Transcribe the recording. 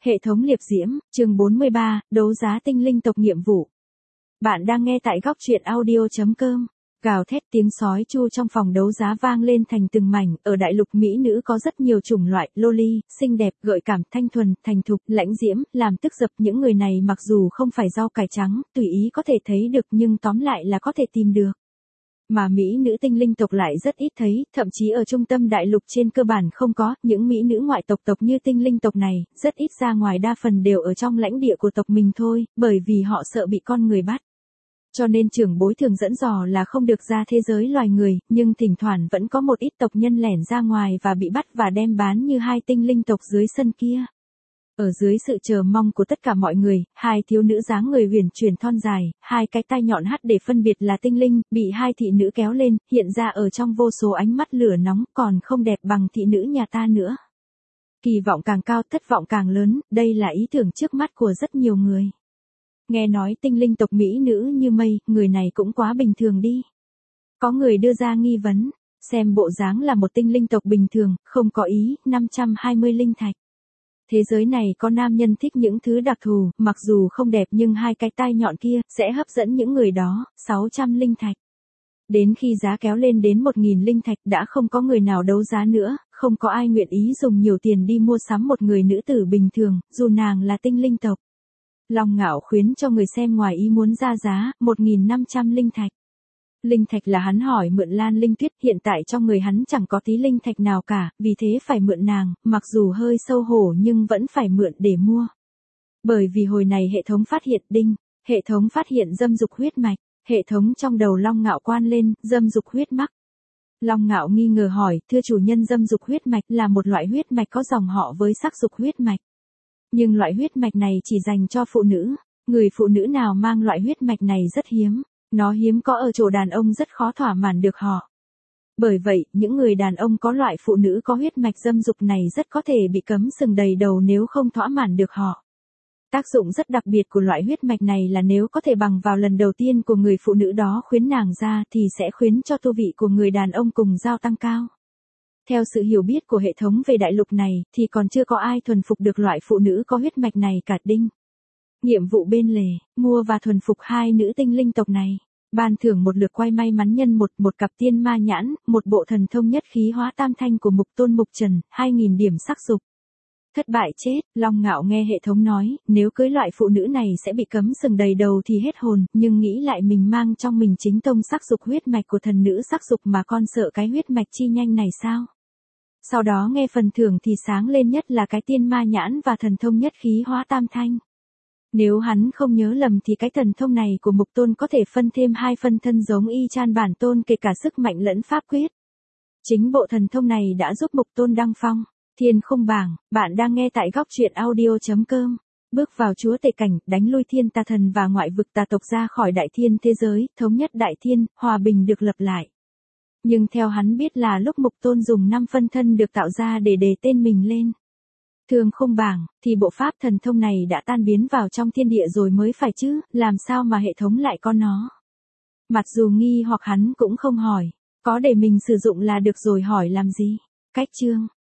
Hệ thống liệp diễm, chương 43, đấu giá tinh linh tộc nhiệm vụ. Bạn đang nghe tại góc truyện audio.com. Gào thét tiếng sói chu trong phòng đấu giá vang lên thành từng mảnh. Ở đại lục mỹ nữ có rất nhiều chủng loại, loli, xinh đẹp, gợi cảm, thanh thuần, thành thục, lãnh diễm, làm tức dập. Những người này mặc dù không phải rau cải trắng, tùy ý có thể thấy được nhưng tóm lại là có thể tìm được. Mà mỹ nữ tinh linh tộc lại rất ít thấy, thậm chí ở trung tâm đại lục trên cơ bản không có, những mỹ nữ ngoại tộc như tinh linh tộc này, rất ít ra ngoài, đa phần đều ở trong lãnh địa của tộc mình thôi, bởi vì họ sợ bị con người bắt. Cho nên trưởng bối thường dẫn dò là không được ra thế giới loài người, nhưng thỉnh thoảng vẫn có một ít tộc nhân lẻn ra ngoài và bị bắt và đem bán như hai tinh linh tộc dưới sân kia. Ở dưới sự chờ mong của tất cả mọi người, hai thiếu nữ dáng người huyền chuyển thon dài, hai cái tai nhọn hắt để phân biệt là tinh linh, bị hai thị nữ kéo lên, hiện ra ở trong vô số ánh mắt lửa nóng, còn không đẹp bằng thị nữ nhà ta nữa. Kỳ vọng càng cao, thất vọng càng lớn, đây là ý tưởng trước mắt của rất nhiều người. Nghe nói tinh linh tộc mỹ nữ như mây, người này cũng quá bình thường đi. Có người đưa ra nghi vấn, xem bộ dáng là một tinh linh tộc bình thường, không có ý, 520 linh thạch. Thế giới này có nam nhân thích những thứ đặc thù, mặc dù không đẹp nhưng hai cái tai nhọn kia sẽ hấp dẫn những người đó, 600 linh thạch. Đến khi giá kéo lên đến 1.000 linh thạch đã không có người nào đấu giá nữa, không có ai nguyện ý dùng nhiều tiền đi mua sắm một người nữ tử bình thường, dù nàng là tinh linh tộc. Long Ngạo khuyến cho người xem ngoài ý muốn ra giá, 1.500 linh thạch. Linh thạch là hắn hỏi mượn Lan Linh Tuyết, hiện tại trong người hắn chẳng có tí linh thạch nào cả, vì thế phải mượn nàng, mặc dù hơi xấu hổ nhưng vẫn phải mượn để mua. Bởi vì hồi này hệ thống phát hiện hệ thống phát hiện dâm dục huyết mạch, hệ thống trong đầu Long Ngạo quan lên, dâm dục huyết mạch. Long Ngạo nghi ngờ hỏi, thưa chủ nhân, dâm dục huyết mạch là một loại huyết mạch có dòng họ với sắc dục huyết mạch. Nhưng loại huyết mạch này chỉ dành cho phụ nữ, người phụ nữ nào mang loại huyết mạch này rất hiếm. Nó hiếm có ở chỗ đàn ông rất khó thỏa mãn được họ. Bởi vậy, những người đàn ông có loại phụ nữ có huyết mạch dâm dục này rất có thể bị cấm sừng đầy đầu nếu không thỏa mãn được họ. Tác dụng rất đặc biệt của loại huyết mạch này là nếu có thể bằng vào lần đầu tiên của người phụ nữ đó khuyến nàng ra thì sẽ khuyến cho tu vị của người đàn ông cùng giao tăng cao. Theo sự hiểu biết của hệ thống về đại lục này thì còn chưa có ai thuần phục được loại phụ nữ có huyết mạch này cả. Nhiệm vụ bên lề, mua và thuần phục hai nữ tinh linh tộc này. Ban thưởng một lượt quay may mắn nhân một cặp tiên ma nhãn, một bộ thần thông nhất khí hóa tam thanh của Mục Tôn Mục Trần, 2.000 điểm sắc dục. Thất bại chết, Long Ngạo nghe hệ thống nói, nếu cưới loại phụ nữ này sẽ bị cấm sừng đầy đầu thì hết hồn, nhưng nghĩ lại mình mang trong mình chính tông sắc dục huyết mạch của thần nữ sắc dục mà con sợ cái huyết mạch chi nhanh này sao? Sau đó nghe phần thưởng thì sáng lên nhất là cái tiên ma nhãn và thần thông nhất khí hóa tam thanh. Nếu hắn không nhớ lầm thì cái thần thông này của Mục Tôn có thể phân thêm 2 phân thân giống y chang bản tôn, kể cả sức mạnh lẫn pháp quyết. Chính bộ thần thông này đã giúp Mục Tôn đăng phong thiên khung bảng. Bạn đang nghe tại góc truyện audio.com. Bước vào chúa tể cảnh, đánh lui thiên tà thần và ngoại vực tà tộc ra khỏi đại thiên thế giới, thống nhất đại thiên, hòa bình được lập lại. Nhưng theo hắn biết là lúc Mục Tôn dùng 5 phân thân được tạo ra để đề tên mình lên thương khung bảng, thì bộ pháp thần thông này đã tan biến vào trong thiên địa rồi mới phải chứ, làm sao mà hệ thống lại có nó. Mặc dù nghi hoặc hắn cũng không hỏi, có để mình sử dụng là được rồi, hỏi làm gì. Cách chương,